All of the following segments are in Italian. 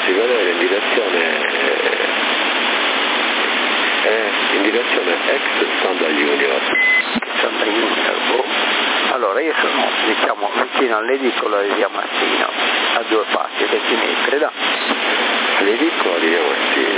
si vede in direzione ex Standard Junior. Standard Junior, boh. Allora io sono, diciamo, vicino all'edicola di Via Martino, a 2 passi, 20 metri, da. All'edicola di Via Martino?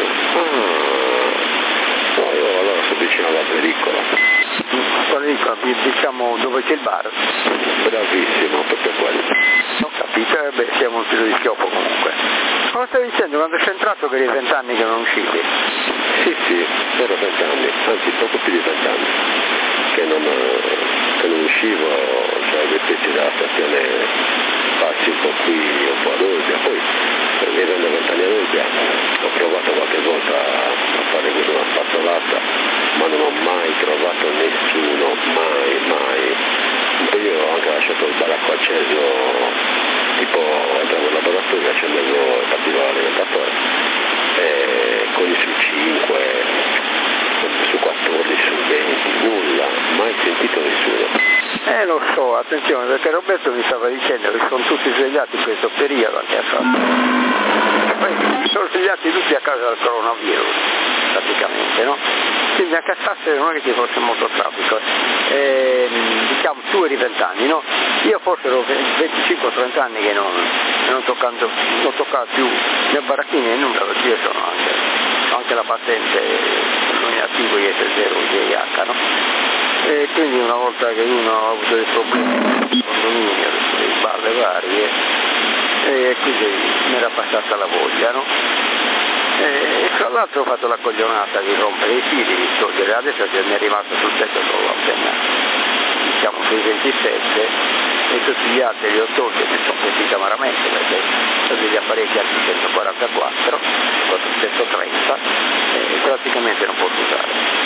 No, io allora sono vicino alla pellicola. L'edicola, diciamo, dove c'è il bar. Bravissimo, proprio quello. Ho capito, beh, siamo un filo di schioppo comunque. Come stavi dicendo, quando sei entrato che eri 20 anni che non uscivi? Sì, ero 20 anni, anzi poco più di 20 anni, che non uscivo, cioè vestiti dalla stazione passi un po' qui, un po' ad Olbia, poi vivendo 20 anni ad Olbia ho provato qualche volta a fare così una spazzolata, ma non ho mai trovato nessuno, mai. Poi io ho anche lasciato il baracco acceso, tipo entravo in laboratorio, accendevo e partivo l'alimentatore, con su 5, su 14, su 20, nulla, mai sentito nessuno. Lo so, attenzione, perché Roberto mi stava dicendo che sono tutti svegliati in questo periodo anche a fatto. Poi sono svegliati tutti a causa del coronavirus, praticamente, no? Quindi anche a Sassari non è che ci fosse molto traffico. Diciamo, tu eri 20 anni, no? Io forse ero 25-30 anni che non toccavo più né baracchini né nulla, perché io sono anche la patente nominativo IS0 IH, no? E quindi una volta che uno ha avuto dei problemi nel condominio, delle balle varie, e quindi mi era passata la voglia, no? E tra l'altro ho fatto la coglionata di rompere i fili, di togliere, adesso ce ne è rimasto sul tetto solo appena, diciamo, sui 27, e tutti gli altri li ho tolti e mi sono questi cameramente, perché sono degli apparecchi anti 144, 430, e praticamente non posso usare.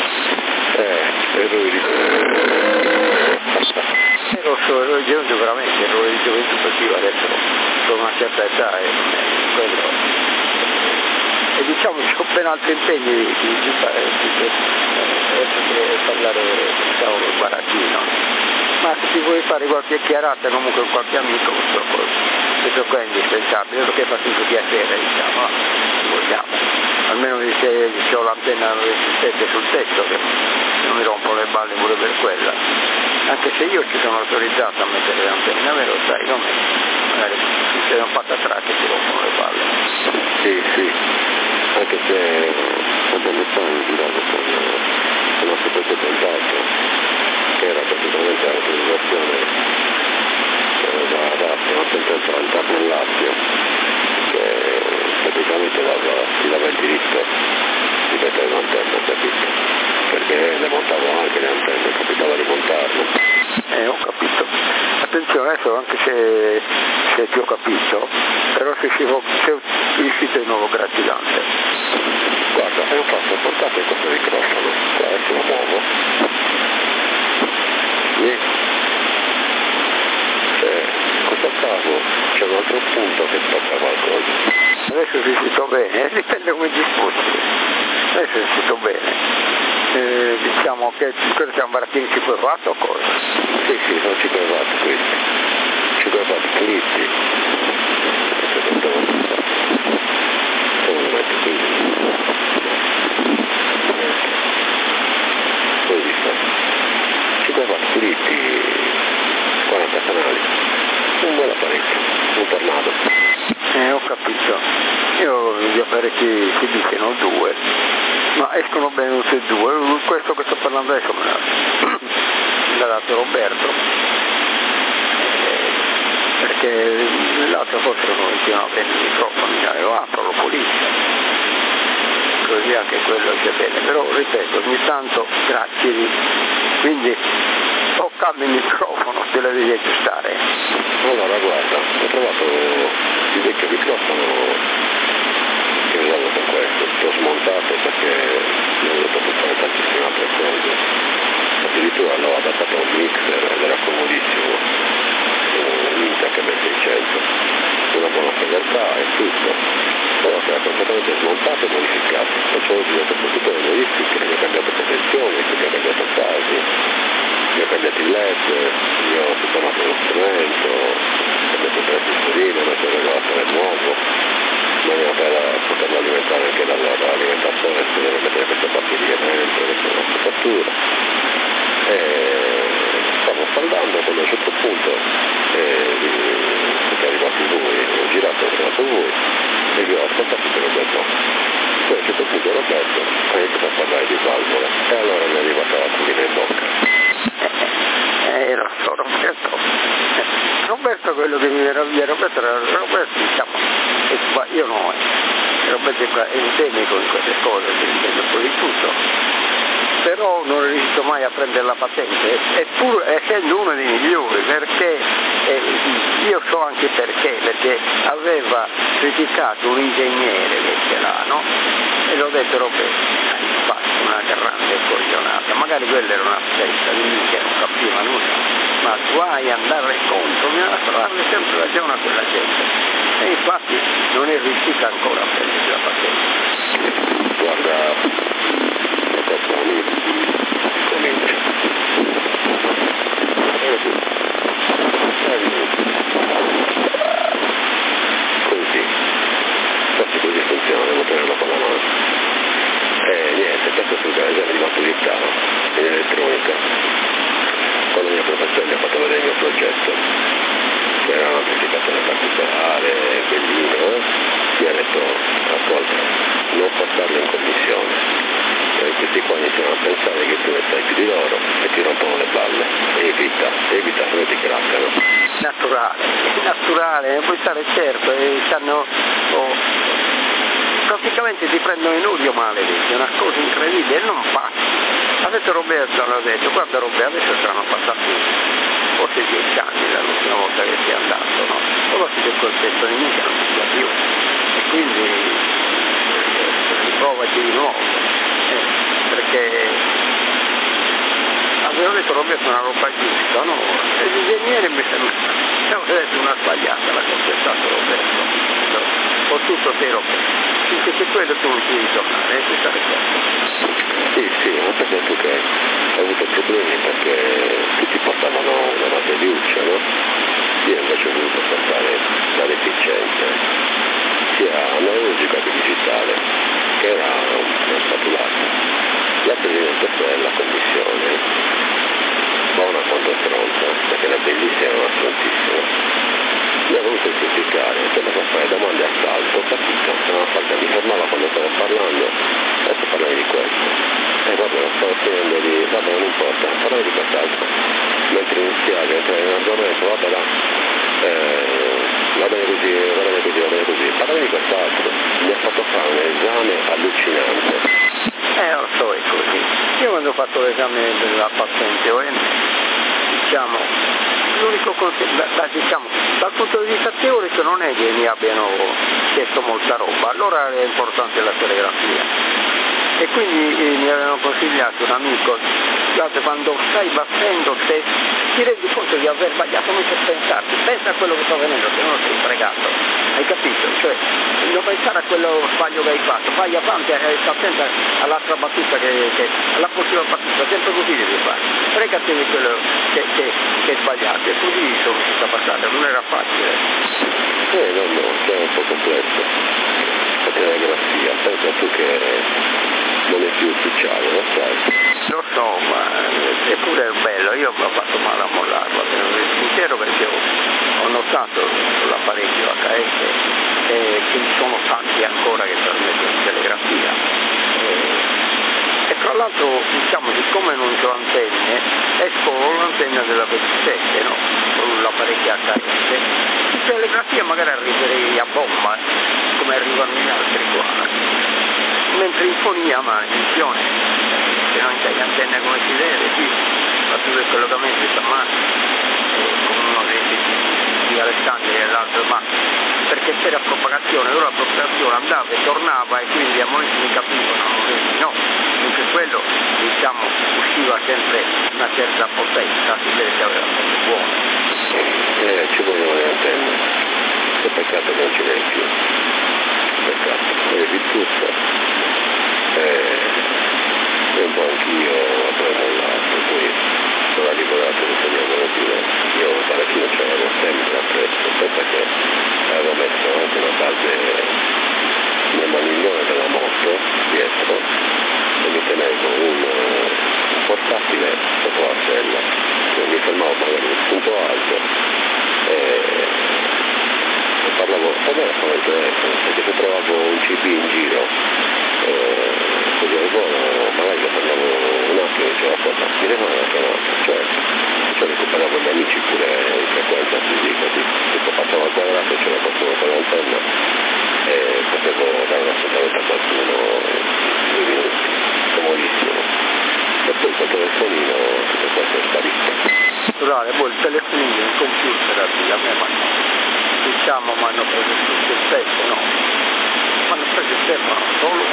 Lo so, ero di gioventù, veramente, ero di gioventù, perché io adesso con una certa età e non è quello. E diciamo che ho ben altri impegni di parlare, diciamo, col baracchino. Ma se ti vuoi fare qualche chiarata comunque con qualche amico, purtroppo questo qua è indispensabile, perché fa tutto piacere, diciamo, se vogliamo. Almeno se ho l'antenna resistente sul tetto, che non mi rompo le balle pure per quella. Anche se io ci sono autorizzato a mettere le antenne, me lo sai, come magari se non fatta atrás che ti rompono le balle. Sì, anche se abbiamo fatto girato con il nostro contatto, che era praticamente l'autorizzazione da una sentenza al TAP nel Lazio, che praticamente ti dava il diritto di mettere un'antenna, capito? Perché le montavo anche le antenne, capitava di montarle. Ho capito. Attenzione, adesso anche se ti ho capito, però se è uscito il nuovo grattidante. Guarda, ho fatto portate questo microfono, adesso lo muovo. In questo caso c'è un altro punto che tocca qualcosa. Adesso si sento bene, dipende come ti sposti. Adesso si sento bene. Diciamo che cosa siamo baracchini 5 watt o cosa? Sì, sono 5 watt questi. 5 watt clitti. Come lo metto qui? Poi visto. 5 watt clitti, 40 canali. Un buon apparecchio, un tornado. Ho capito. Io gli apparecchi si dicono 2, ma escono bene tutti e 2. Questo che sto parlando adesso me l'ha dato Roberto, perché l'altro forse non continuava bene il microfono, lo apro, lo pulisco, così anche quello sia bene. Però ripeto, ogni tanto grazie, quindi o cambio il microfono se la devi aggiustare. Allora guarda, ho trovato il vecchio microfono che usavo con questo, l'ho smontato perché non ho potuto fare tantissime altre cose, addirittura l'ho adattato a un mixer ed era comodissimo, un Intec M600, una buona fedeltà e tutto, però che era completamente smontato e modificato. Ho utilizzato tutte le modifiche, gli ho cambiato protezioni, gli ho cambiato fasi, gli ho cambiato il LED, gli ho sistemato lo strumento, ho cambiato il registrino, ho messo il regolatore nuovo. maniera per poterlo alimentare anche dall'alimentazione, si deve mettere queste batterie dentro, questa è una copertura. Stavo scaldando, quando a un certo punto siete arrivati voi, ho girato, è arrivato voi e vi ho ascoltato per Roberto. Poi a un certo punto Roberto ha iniziato a parlare di valvole e allora mi è arrivata l'acquolina in bocca. Lo so, Roberto quello che mi meraviglia, Roberto diciamo, io no, Roberto è endemico in queste cose, si intende un po' di tutto. Però non è riuscito mai a prendere la patente, eppur essendo uno dei migliori, perché io so anche perché aveva criticato un ingegnere che ce l'ha, no? E l'ho detto Roberto, fatto una grande coglionata, magari quella era una festa di minchia, non capiva nulla, ma guai andare contro, bisogna trovare sempre ragione a quella gente. E infatti non è riuscita ancora a prendere la patente. Guarda, comincia. Così. Forse così funziona, devo tenerlo con la mano. Niente, questo sul esame di maturità in elettronica. Quando il mio professore mi ha fatto vedere il mio progetto, che era un'amplificazione particolare, bellino, mi ha detto, ascolta, non portarlo in commissione. Questi qua iniziano a pensare che tu ne sai più di loro e ti rompono le balle. Evita, se no ti craccano. Naturale, puoi stare certo, praticamente ti prendono in odio male, è una cosa incredibile, e non passa. Adesso Roberto l'ha detto, guarda Roberto, adesso saranno passati forse 10 anni dall'ultima volta che sei andato, no? Ora si che quel pezzo di mica non si fa più, e quindi riprovaci di nuovo. Perché avevo detto Roberto una roba giusta, no? E l'ingegnere mi sembra una sbagliata la contestato Roberto. Ho tutto te Roberto. Finché c'è quello tu non ti devi tornare, questa è certo. Sì, ma perché tu che hai avuto problemi perché tutti portavano una batteriuccia, no? Io invece ho voluto portare la deficienza sia analogica che digitale, che era una spatulata. La presidente è la commissione, buona quanto stronza, perché era bellissima ma strontissima. Mi ha voluto criticare, quello per fare domande a salto, capito? Mi fermava quando stavo parlando, adesso parlavi di questo. Vabbè, stavo finendo di, vabbè non importa, parlavi di quest'altro. Mentre iniziavi a entrare in argomento, vabbè là, va bene così, parlavi di quest'altro. Mi ha fatto fare un esame allucinante. Lo so, è così. Io quando ho fatto l'esame della patente OM, diciamo, l'unico diciamo, dal punto di vista teorico non è che mi abbiano chiesto molta roba, allora è importante la telegrafia. E quindi mi avevano consigliato un amico, guarda, quando stai battendo te ti rendi conto di aver sbagliato, non c'è pensarti, pensa a quello che sta avvenendo, se no sei fregato, hai capito? Cioè, non pensare a quello sbaglio che hai fatto, vai avanti e sta attenta all'altra battuta alla prossima battuta, sempre così devi fare, fregati di quello che è sbagliato, e così sono riuscito a passare, non era facile. No, è un po' complesso, la telegrafia, pensa tu che non è più ufficiale, lo sai? Lo so, ma eppure è bello, io mi ho fatto male a mollarlo, sincero, perché ho notato sull'apparecchio HS che ci sono tanti ancora che trasmettono in telegrafia. E tra l'altro, diciamo, siccome non c'ho antenne, esco l'antenna della 27, no? Con l'apparecchio HS. In telegrafia magari arriverei a bomba, come arrivano gli altri qua. Mentre in fonia, ma in visione, se non c'è l'antenna come si deve, sì, fa tutto il collocamento sta male, come uno di Alessandria e l'altro, ma perché c'era propagazione, allora la propagazione andava e tornava e quindi a momenti mi capivano, a momenti no, dunque quello, diciamo, usciva sempre una certa potenza, si vede che aveva cose buone. Ci vogliono le antenne, che peccato che non ce n'è più, peccato, avevi tutto. E un po' anch'io avevo mollato, per cui sono arrivato che toglievano più, io parecchio ce l'avevo sempre appresso, pensa che avevo messo anche una base maniglia della moto dietro e mi tenevo un portatile sotto la sella, mi fermavo magari un punto alto e parlavo al telefono perché se trovavo un CD in giro così al volo magari lo parlavo un attimo e dicevo ascolta, mi devo una chiamata, cioè recuperavo gli amici pure in frequenza così, tipo passavo al quadrato e c'era qualcuno con l'antenna e potevo dare un appuntamento a qualcuno in 2 minuti, comodissimo. E poi col telefonino tutto questo è sparito. Scusate, poi il telefonino, il computer a me mi hanno preso tutto il pezzo, no? Mi hanno preso il tempo solo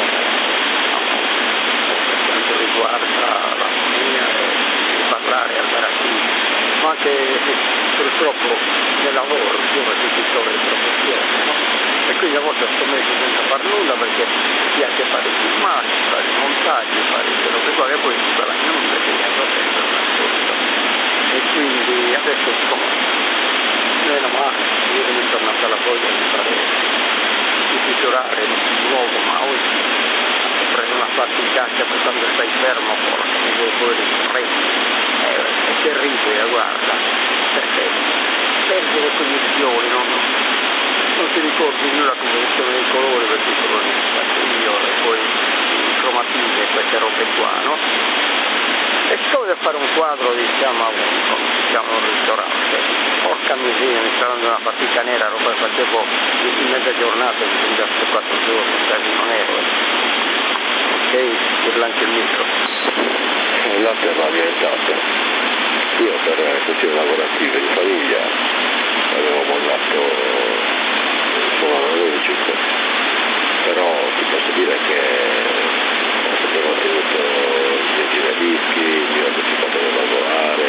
per quanto riguarda la famiglia e parlare al maratino, ma anche purtroppo nel lavoro io faccio tutte le professioni, no? E quindi a volte sto messo senza far nulla perché mi piace fare filmati, fare montaggi, fare quelle cose qua che poi si guadagna nulla perché mi hanno sempre una cosa. E quindi adesso insomma meno male, io mi sono tornato alla voglia di fare di misurare di nuovo, ma oggi prendo una faticaccia per quando stai fermo mi devo pure è terribile, guarda, perché perdi le cognizioni, non ti ricordi più la composizione dei colori perché sono io e poi i cromatismi e queste robe qua, no? E siccome devo fare un quadro diciamo a un ristorante, porca miseria, mi sta dando una fatica nera, roba che facevo in mezza giornata, quindi già 4 giorni, non ero. Ok, ti lancio il micro. L'altra è la mia età. Io per questioni lavorative di famiglia avevo mollato solo analogico, però ti posso dire che ho sempre mantenuto i miei giradischi, mi ho partecipato a lavorare,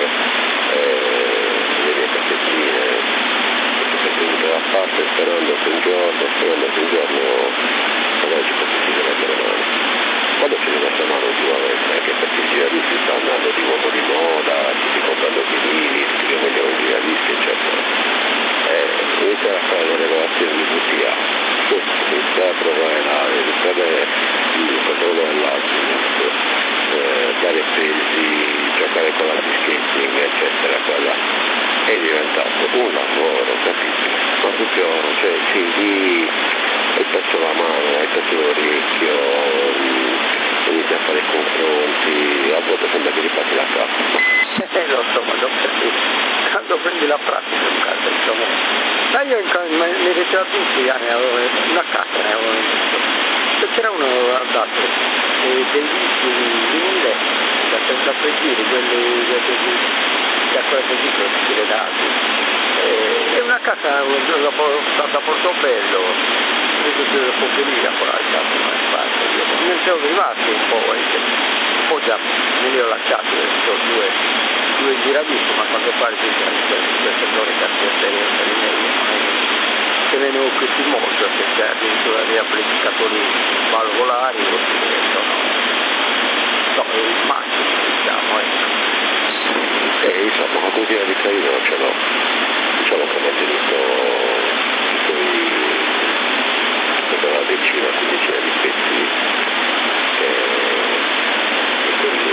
le mie cassettine, sempre tenute da parte sperando che un giorno magari ci posso chiudere le mani. Quando ci sono messa mano ultimamente, anche perché i giradischi stanno andando di nuovo di moda, tutti comprando vinili, tutti che vogliono i giradischi, eccetera. Iniziare a fare le regolazioni di VTA, iniziare a provare l'aria, iniziare il controllo dell'azimut, dare pesi, giocare con la dischetting, eccetera, quella è diventato un lavoro, capito? Ma proprio, cioè, CD, hai perso la mano, hai perso l'orecchio, inizi a fare confronti, a volte sembra che ripassi la cassa. Lo so, ma quando prendi la pratica un caso, insomma. Ma io nei retrati anni avevo una cassa, ne avevo visto. Se c'era uno che aveva dato dei dischi di vinile da prendere, quelli da quella che dicono tutti le dati. E una casa da Portobello, dopo venire a fare il caso, non è facile. Ne sono rimasti un po', poi già me li ho lasciati, ho due giradischi, ma quando fare queste settore cassette se ne occupi molto, perché c'è addirittura degli applicatori valvolari, sono il massimo, diciamo. Insomma, una cucina di carino non ce l'ho, diciamo che ho mantenuto una decina, quindicina di pezzi e quindi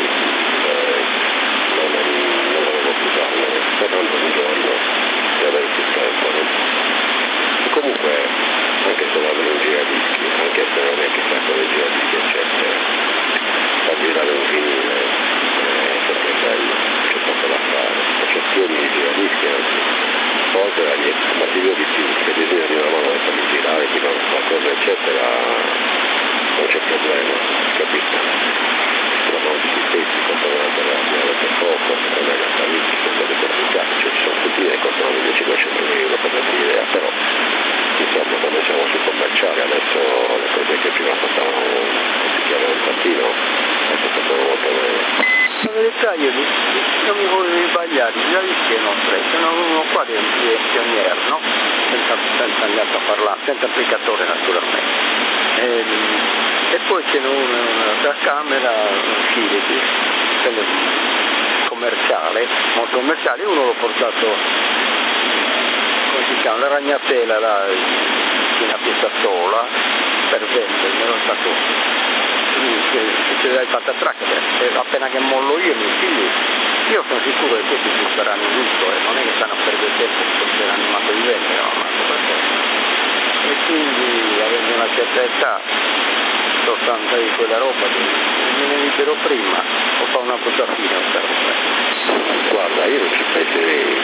non volevo più usarlo, sperando un giorno di avere più tempo, no? E comunque, anche solo avere un giradischi, anche se non è che sta con i giradischi, eccetera, far girare un vinile è sempre bello, c'è poco da fare, c'è più di giradischi, anzi, cose ma ti dico di più, se bisogna di una mano per girare, ti fanno qualcosa, eccetera, non c'è problema, capito? Trovano tutti i pezzi, comprano la terapia, per poco, non è una famiglia, sono cose complicate, cioè ci sono tutti che costano 1.500 euro per darti l'idea, però insomma quando siamo sul commerciale adesso le cose che prima costavano un tantino, adesso costano molto meno. La verità io non mi volevo sbagliare, già visto che non sono uno qua di pioniere, no? Senza andare a parlare, senza applicatore naturalmente. E poi c'è una camera Philips, quella commerciale, molto commerciale, uno l'ho portato, come si chiama, la ragnatela là, in una piazza sola, perfetto, me lo sa succederà il patatrack, appena che mollo io, i miei figli, io sono sicuro che questi sfrutteranno tutto e non è che stanno a perdere tempo perché saranno rimasto di vendere, no, e quindi avendo una certa età sto stando di quella roba, me ne libero prima o fa una brutta fine a questa roba. Guarda, io non ci penserei,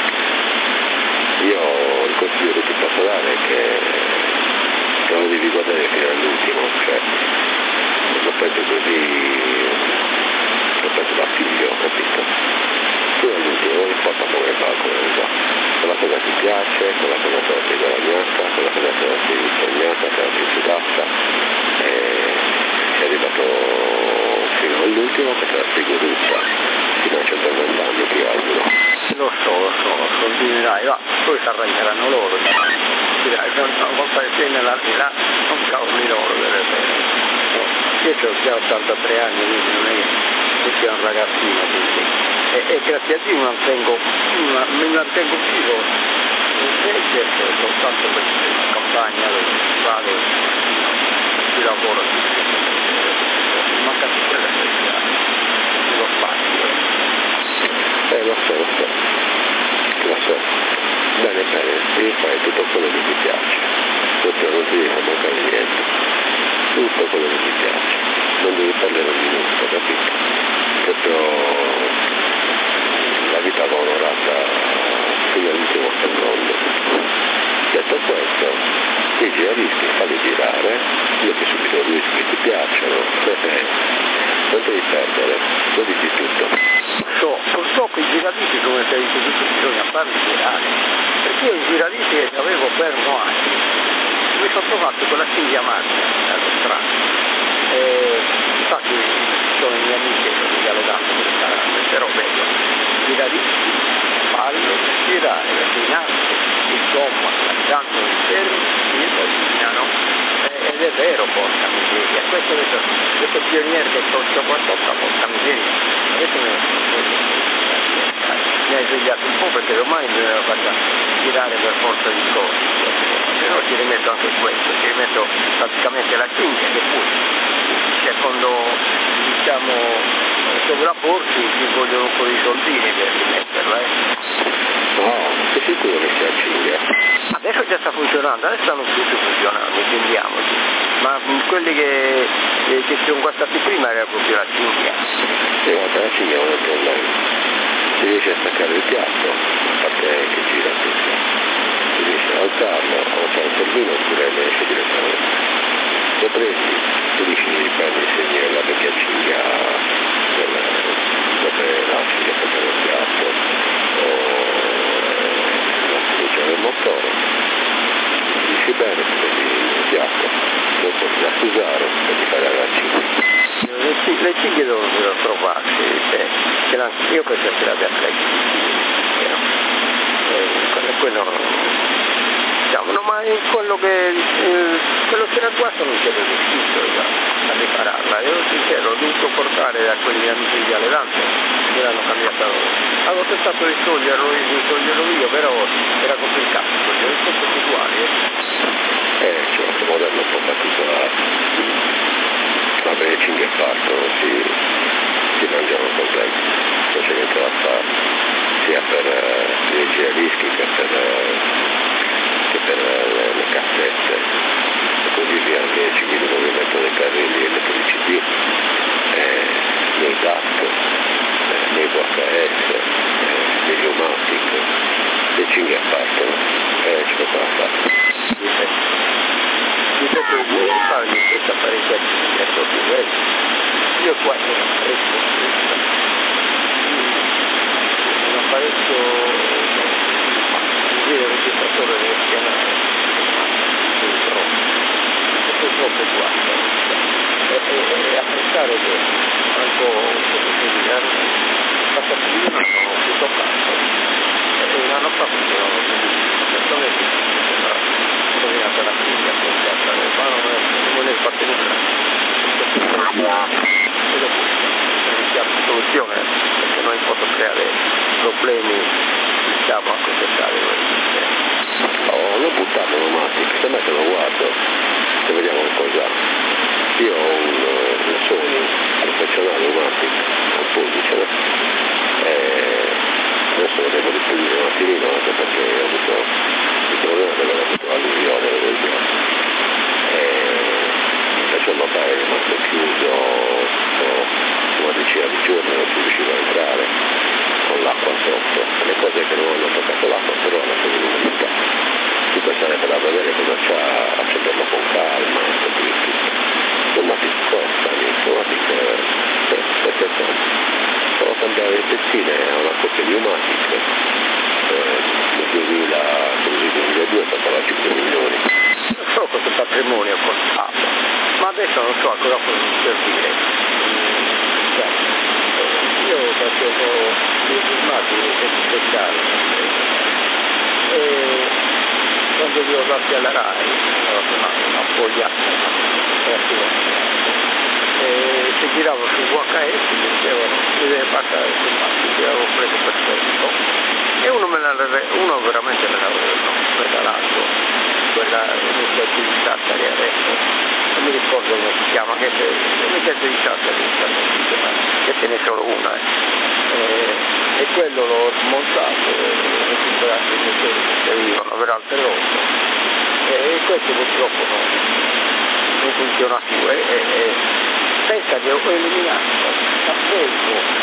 io il consiglio che ti posso dare è che lo devi guardare fino all'ultimo, cioè lo penso così, lo penso da figlio, capito? Fino all'ultimo, non importa come va, come va. Quella cosa ti piace, quella cosa te la sei guadagnata, quella cosa te la sei impegnata, te la sei sudata, e sei arrivato fino all'ultimo che te la sei goduta, fino a 120 anni ti auguro. Lo so, continuerai, va, poi si arrangeranno loro, dirai, una volta che sei nell'aldilà non cavoli loro delle sere. Io ho già 83 anni, quindi non è che sia un ragazzino, quindi. E grazie a Dio mi mantengo vivo, invece soltanto per la campagna dove vado, ci lavoro, manca sempre la stessa, lo spazio. Lo so. Bene, devi fare tutto quello che ti piace, questo non ti deve mancare niente, tutto quello che ti piace, non devi perdere un minuto, capito? Proprio la vita va onorata fino all'ultimo secondo. Detto questo, i giradischi falli girare, metti subito i dischi che ti piacciono, non devi perdere, goditi tutto. Purtroppo i giradischi, come ti hai detto tu, bisogna farli girare, perché io i giradischi che avevo fermo anni, mi sono trovato con la cinghia macchina allo strano, infatti sono i miei amici che sono dialogando queste robe, i giradischi fallo girare, perché in alto il gomma lasciando il fermo si rovinano, ed è vero, porca miseria, questo pioniere che sto qua sopra, porca miseria, adesso mi hai svegliato un po' perché domani bisogna farla girare per forza di cose, se no ci rimetto anche questo, ci rimetto praticamente la cinghia che poi secondo diciamo sovrapporsi ci vogliono un po' di soldini per rimetterla. No, sei sicuro che sia cinghia? Adesso già sta funzionando, adesso stanno tutti funzionando, intendiamoci, ma quelli che ci sono guastati prima era proprio la cinghia. Guarda, la cinghia non è un problema. Se riesci a staccare il piatto, a parte che gira tutto, se riesci ad alzarlo, o fare il fermino oppure ne esce direttamente. Se prendi, pulisci di prendere il segno della vecchia cinghia dove lasci che prendere il piatto o la fiducia del motore, pulisci bene, prendi il piatto, lo porti a usare e ti fai la cinghia. Le cinghie devono trovarsi, io penso che l'abbia quello diciamo, no, ma quello che era guasto non c'è riuscito a ripararla, io sincero ho dovuto portare da quegli amici di Aledanza che l'hanno cambiata loro, avevo tentato di toglierlo io, però era complicato, perché è tutto uguale. C'è un modello un po' particolare. Vabbè, le cinghie partono, si mangiano completi, non c'è niente da fare, sia per i giradischi che per le cassette e così via, anche le cinghie di movimento dei carrilli elettricità, nei DAC, nei VHS, nei pneumatici, le cinghie partono, c'è poco da fare. Ripeto, di fare questa apparecchiatura è proprio bello. Io qua ho un apparecchio di registratore del canale è troppo guarda e apprezzare che un po' passaggino sono più toccato e l'anno fa funzionano tutti rovinato la figlia, ma non volevo fare nulla. E dopo iniziamo la soluzione, perché non posso creare problemi, diciamo, a queste strade. Non buttarlo pneumatico, se me te lo guardo. e vediamo che cosa. Io ho un Sony professionale Umatic con 11, adesso lo devo ripulire un attimino anche perché ho avuto il problema di aver avuto l'alluvione del giorno invece il locale è rimasto chiuso una decina di giorni, non si riusciva a entrare con l'acqua sotto, le cose che non hanno toccato l'acqua però hanno preso l'umidità. Tutto sarebbe da vedere cosa c'ha, accenderlo con calma, Umatic costa, Umatic solo cambiare le pezzine a una coppia di Umatic nel 2002 costava 5 milioni. Non so questo patrimonio è costato, ma adesso non so a cosa può servire. Io facevo dei filmati speciali e quando li ho dati alla RAI una fogliata e si giravo su VHS mi dicevano mi deve passare il filmato che avevo preso per tempo e uno veramente me l'aveva regalato quella iniziativa che adesso non mi ricordo come si chiama che è l'iniziativa che ce n'è solo una e quello l'ho smontato e ho recuperato i motori che servivano per altre volte e questo purtroppo non funziona più e pensa che ho eliminato davvero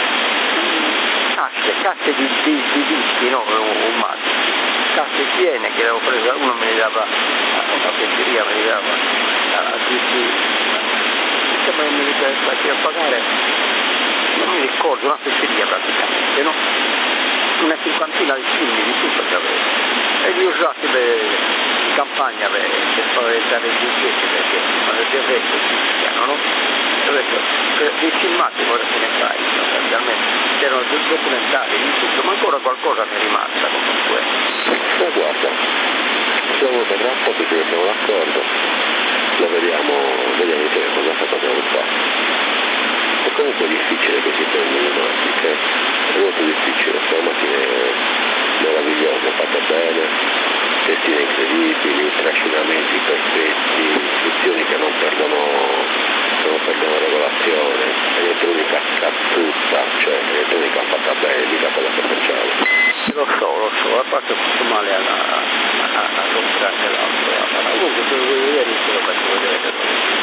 casse di dischi, no, un mazzo, casse piene che avevo preso, uno me ne dava una pezzeria, me ne dava a dischi, insomma mi faceva pagare, non mi ricordo, una pezzeria praticamente, no? Una cinquantina di film di tutto che avevo e li usati in campagna per spaventare i dischi perché quando si arresto si fischiano, no? Dei filmati ora se ne fai, sostanzialmente c'erano dei documentari di tutto, ma ancora qualcosa mi è rimasta comunque. Guarda, siamo per rapporto, ci mettiamo d'accordo, lo vediamo insieme cosa dobbiamo fare. È comunque difficile che si prendono le macchine, è molto difficile, sono macchine meravigliose, fatte bene, testine incredibili, trascinamenti perfetti, istruzioni che non perdono regolazione, elettronica tutta, cioè elettronica fatta bene, mica quella commerciale. Lo so, ha fatto tutto male a comprare l'altro. Comunque se lo vuoi vedere te lo faccio vedere.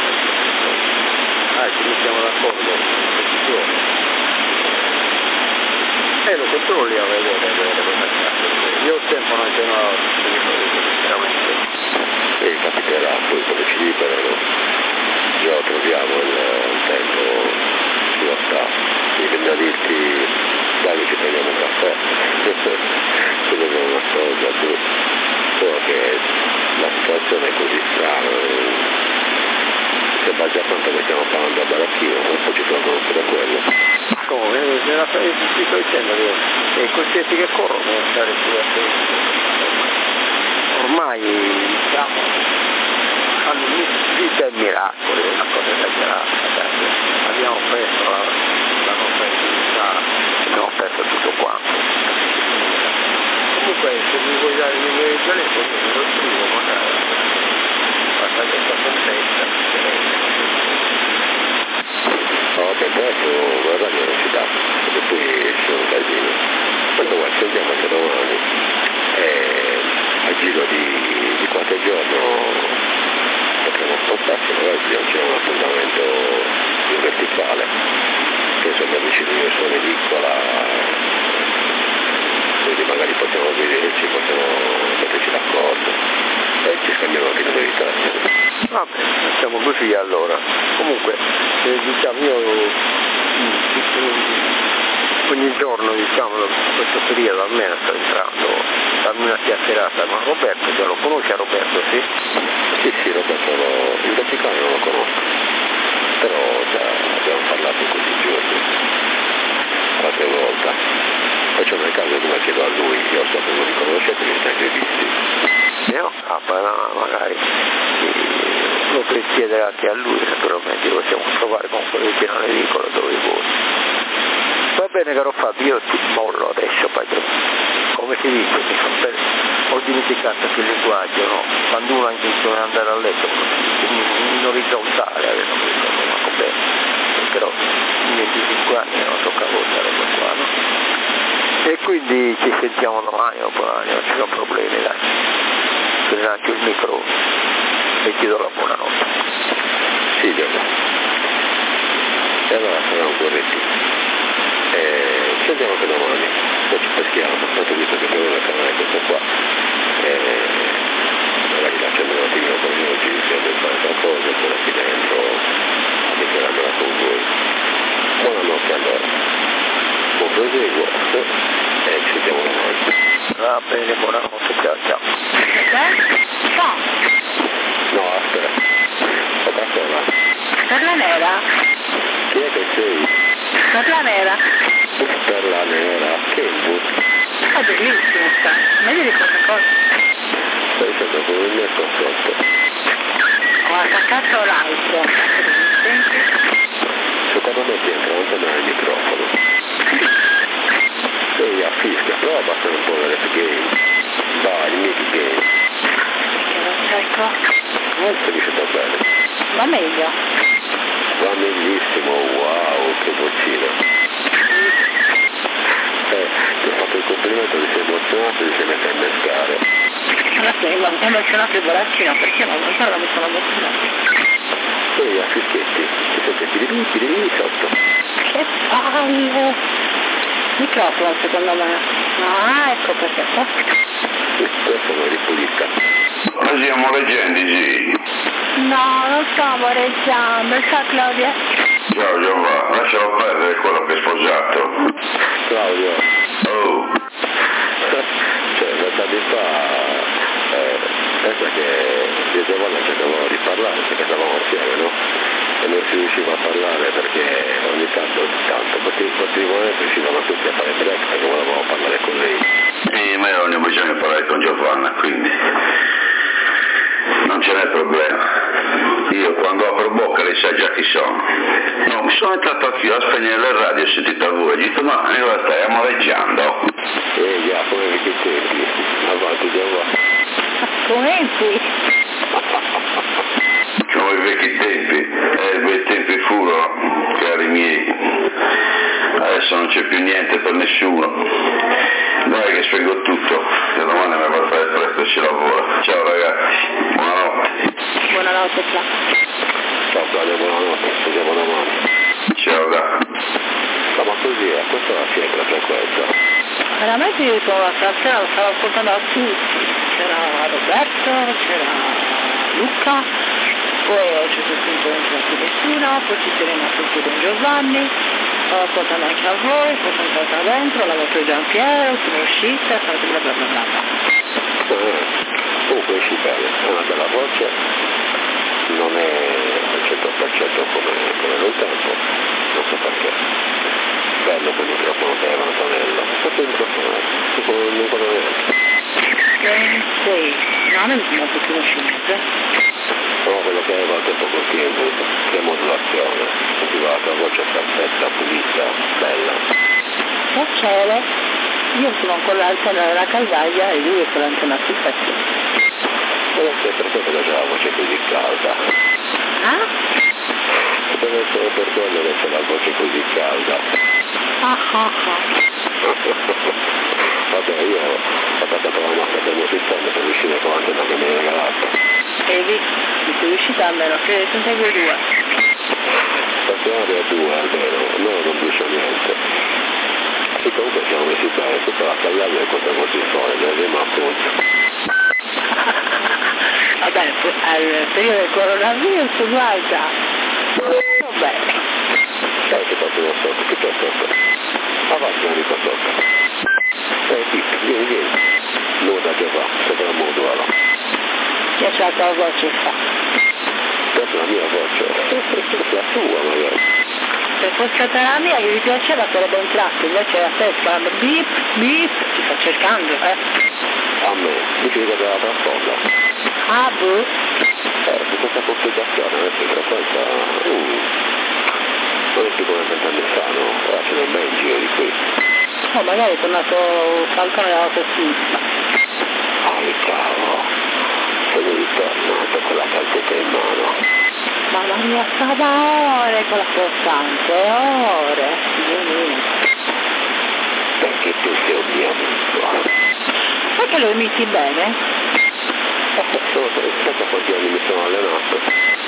Ci mettiamo d'accordo lo controlli a vedere cosa c'è. Io ho tempo non ce l'ho, sinceramente. E capiterà poi quando ci liberano. Già troviamo il tempo sulla strada, mi viene da dirti dai ci prendiamo un caffè, quello è una cosa solo che la situazione è così strana, se basta tanto che stiamo parlando a baracchino, poi ci trovano pure quello. Come? Ti sto dicendo che i concetti che corrono devono stare sulla ormai diciamo hanno vita e miracoli, una cosa esagerata, abbiamo perso la nostra identità, abbiamo perso tutto quanto. Comunque se mi vuoi dare il numero di telefono me lo scrivo, magari basta che sta contenta. No, che adesso guarda che non si dà, perché poi esce un casino. Quando guarda, sentiamo anche domani a giro di qualche giorno potremo spostarci, magari c'è un appuntamento in verticale, penso che amici di io sono edicola, quindi magari possiamo vederci, possiamo metterci d'accordo e ci scambiamo anche i numeri di telefono. Vabbè, facciamo così allora. Comunque, diciamo io ogni giorno diciamo in questo periodo almeno sto entrando dammi una chiacchierata con Roberto, già lo conosci a Roberto, sì? Sì, Roberto il verticale non lo conosco, però già abbiamo parlato in questi giorni qualche volta, faccio nel caso come chiedo a lui, io so che non li conoscete, li siete visti. No, magari lo puoi chiedere anche a lui, naturalmente lo possiamo trovare con quello che non è edicolo dove vuoi. Va bene caro Fabio, io ti mollo adesso, come si dice, mi fa bene. ho dimenticato che il linguaggio, no? Quando uno ha intenzione di andare a letto, in orizzontale, non mi ricordo manco bene, però in 25 anni non tocca questa roba qua, no? E quindi ci sentiamo domani o domani, non ci sono problemi, dai. Prendo anche il micro e ti do la buonanotte. Sì, Giorgio. E allora sarà un correttino. Ci andiamo anche domani, poi ci peschiamo, tanto visto che quello del canale è questo qua. Magari facciamo un attimino così, oggi iniziamo a fare qualcosa, e poi qui dentro a dichiararmela con voi. Buonanotte allora. Buon proseguo e ci sentiamo domani. Va bene, buonanotte, ciao ciao. Ciao. No, aspetta. Coca-Cola. Perla nera? Chi è che sei? Perla nera? Perla nera, che input? È bellissimo sta. Meglio di Coca-Cola. Stai sempre con il mio sotto. Ho attaccato l'altro. Senti? Secondo me ti entra anche nel microfono. Ehi, a fischia, prova a battere un po' le rap game. Vai, mic game. Che lo cerco? Non si è riuscito bene. Va meglio. Va bellissimo, wow, che vocina. Ti ho fatto il complimento, ti sei emozionato, ti sei messo a innescare. Allora sei emozionato il baraccino, perché no? Ancora mi sono emozionato. Ehi, a fischietti, ti senti piriri sotto. Che palle! Microfono secondo me. Ah, ecco perché. Adesso lo ripulisca. Ma stiamo leggendo, sì. No, non stiamo reggiando, ciao Claudia. Ciao Giovanni, lascialo perdere quello che è sposato. Claudio. Oh, Cioè, 20 anni fa, pensa che io e Giovanna cercavamo di parlare perché stavamo assieme, no? E non si riusciva a parlare perché ogni tanto, continuamente uscivano tutti a fare break perché volevamo parlare con lei. sì, ma io non ho bisogno di parlare con Giovanna, quindi non ce n'è problema. Io quando apro bocca lei sa già chi sono. No, mi sono entrato anch'io a spegnere la radio e ho sentito voi. Ho detto, ma allora stai amoleggiando. Già, come vecchi tempi, avanti Giovanna. Commenti? Come i vecchi tempi, i bei tempi furono, cari miei. Adesso non c'è più niente per nessuno. Dai che spiego tutto, che domani mi va a fare presto e ci lavora. Ciao ragazzi, buonanotte. Buonanotte, ciao. Ciao Claudio, buonanotte, ci vediamo domani. Ciao da. Ma così, questa è la sempre frequenza. Veramente io sono la stasera, lo stavo ascoltando a tutti. C'era Roberto, c'era Luca, poi a un certo punto non c'era più nessuno, poi ci siamo tutti con Giovanni, stavo ascoltando anche a voi, poi sono stata dentro, la voce Giampiero, sono uscita, stavo bla bla bla bla. Comunque esci bene, è una bella voce, non è al 100% come nel tempo, non so perché. Bello quel microfono che aveva Antonello. Questo microfono è tipo non quello neanche. Sì, non è un pochino scimmiente. No, quello che aveva al tempo col input, che modulazione, sentiva la tua voce perfetta, pulita, bella. Che cielo, io sono con l'antenna della caldaia e lui è con l'antenna sul petto. Deve essere per questo che c'è la voce così calda. Ah? Deve essere per quello che c'è la voce così calda. Ah ah ah. Vabbè, io ho attaccato la macchina del mio sistema per uscire con l'antenna che mi hai regalato. E lì, sei riuscita almeno, che senza voi due. Passiamo a due almeno, no, non dice niente. Sì, comunque siamo messi bene, tutta la tagliaglia e questa voce fuori, ne abbiamo appunto. Vabbè, al periodo del coronavirus, guarda. Vabbè. Dai che faccio da sotto, che c'è sotto? Avanti, non dico sotto. Vieni. Nuda che va, sopra il moduolo. Piace la tua voce fa. Questa è la mia voce, la tua magari. Se fosse stata la mia che mi piaceva sarebbe entrato, invece la te quando beep, beep, ti sto cercando, A me, dici che della trasfonda. Ah, boh. Su questa complicazione adesso in frequenza, non è più come 20 anni fa, no? Ora ce n'è ben in giro di qui. Oh, magari è tornato Falcone dall'autopista. Ah, mi ritornato con la calzetta in mano. Mamma mia, stava ore con la costante, ore. Perché tu sei un mio amico. Sai che lo imiti bene? Pensa quanti anni mi sono allenato.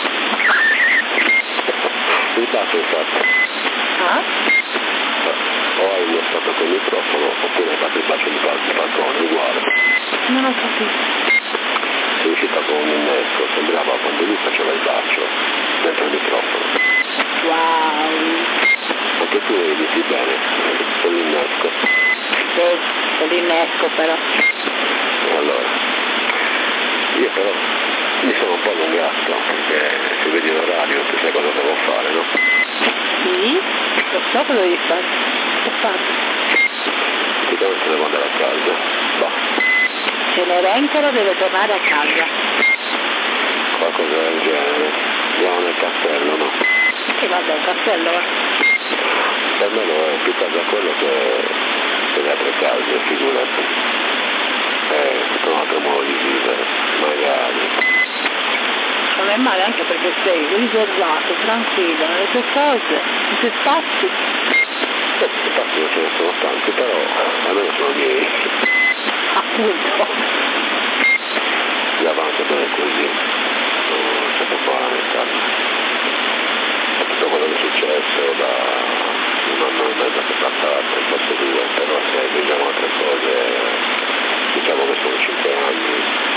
Mi bacio infatti. Ah? O hai innestato col microfono oppure hai fatto il bacio di balcone, uguale. Non ho capito. Sei uscita con un innesco, sembrava quando lui faceva il bacio dentro il microfono. Wow. Anche tu lo imiti bene, con l'innesco. Sì, con l'innesco però. Allora, io però mi sono un po' allungato, perché se vedi l'orario tu sai cosa devo fare, no? Sì, lo so che devi fare. Che fare? Sicuramente devo andare a casa. Bah, Cenerentola deve tornare a casa. qualcosa del genere. Andiamo nel castello, no? Sì, vabbè, il castello va. Per me lo è più casa quello che le altre case, figurati. È tutto un altro modo di vivere, magari. Non è male anche perché sei riservato, tranquillo, nelle tue cose, nei tuoi spazi. Infatti non ce ne sono tanti, però almeno sono miei. Appunto. Andava anche bene così, non c'è poco a lamentarmi. È tutto quello che è successo da un anno e mezzo che è passato, forse 2, però se aggiungiamo altre cose, diciamo che sono 5 anni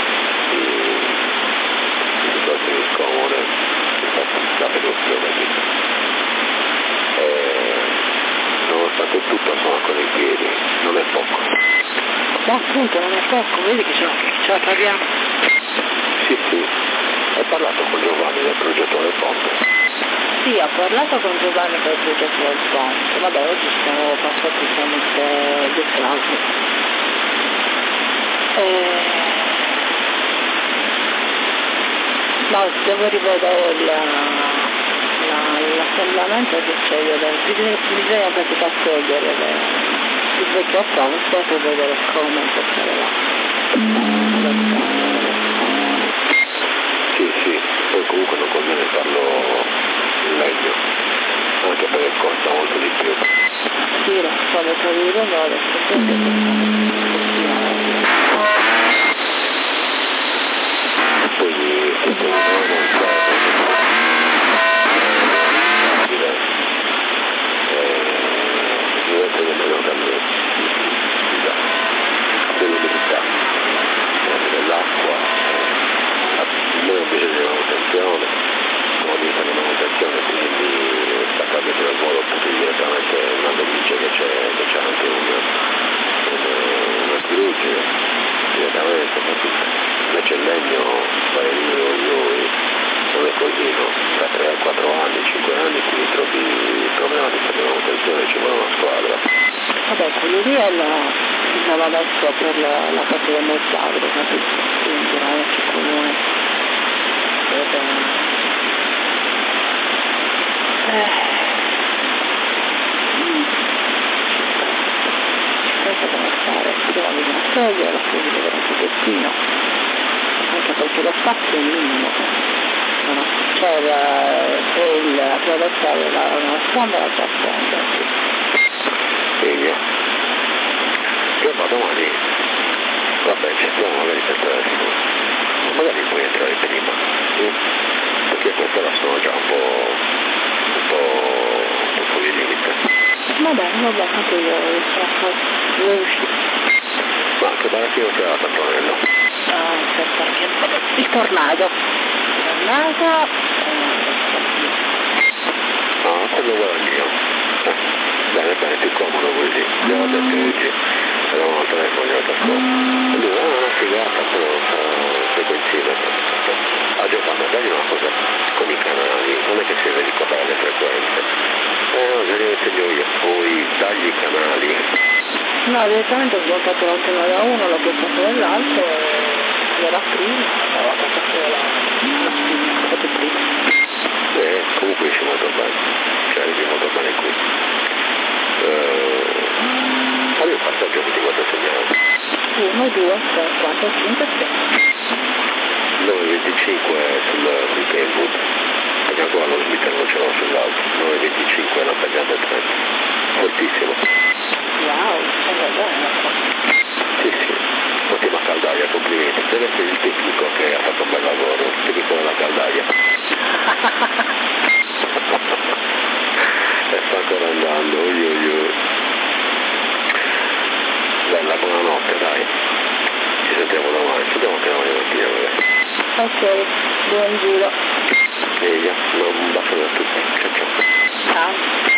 di situazioni scomode, infatti la pedofilo lì. Nonostante tutto sono ancora in piedi, non è poco. Ma appunto non è poco, vedi che ce la caviamo. Sì, sì. Hai parlato con Giovanni del progetto del ponte? Sì, ho parlato con Giovanni per il progetto del ponte. Vabbè, oggi siamo passati tramite due frasi. No, devo rivedere l'assemblamento che c'è, bisogna praticare togliere il vecchio ponte per vedere come portare Sì, sì, poi comunque non conviene farlo in legno, anche perché costa molto di più. Sì, lo so, lo capire, no, adesso Poi tutto il giorno diventa nemmeno da me, dell'umidità, dell'acqua, noi ho bisogno di manutenzione, come dice la manutenzione, quindi sta cambiando del volo perché direttamente una mi dice che c'è anche una chirurgia direttamente, invece il legno fare noi non è così, no? Da 3 a 4 anni, 5 anni ti trovi il problema di fare manutenzione, ci vuole una squadra. vabbè, quello lì è l'aveva messo per la parte del mezzauro, capito? Quindi era anche comune. Penso come fare, bisogna toglierla, quindi vedere un pochettino, anche perché lo spazio è minimo, no? Cioè il traversare una sponda la già sponda. Figlio, io domani, vabbè, ci stiamo magari per telefono, magari puoi entrare prima, perché quest'ora sono già un po' fuori limite. Va bene, anche io devo uscire. Ma che barattino c'era a Antonello? Aspetta, il tornado. Ah, quello uguale al mio. Bene, più comodo così. Abbiamo detto oggi, eravamo al telefono, gli ho detto, e lui, una figata, però frequenzimetro. Ha giocato, dagli una cosa con i canali, non è che si deve ricordare le frequenze. No, glielo insegno io, poi dagli i canali. No, direttamente ho sbloccato l'antenna da uno, l'ho bloccato dall'altro e era prima, ho attaccato la prima. Comunque esci molto bene, cioè arrivi molto bene qui. Fammi un passaggio che ti guarda segnale. 1, 2, 3, 4, 5, 6. 9.25 sul Kenwood, perché ancora lo Smith non ce l'ho sull'alto, 9.25 è una tagliata 30, fortissimo. Wow, sembra bene. Sì, ottima caldaia, complimenti. Deve essere il tecnico che ha fatto un bel lavoro, il tecnico della caldaia. E sta ancora andando, Bella, buonanotte, dai. Ci sentiamo domani, sentiamo che domani mattina, vabbè. Ok, buon giro. Via, un bacio a tutti. Ciao ciao. Ciao.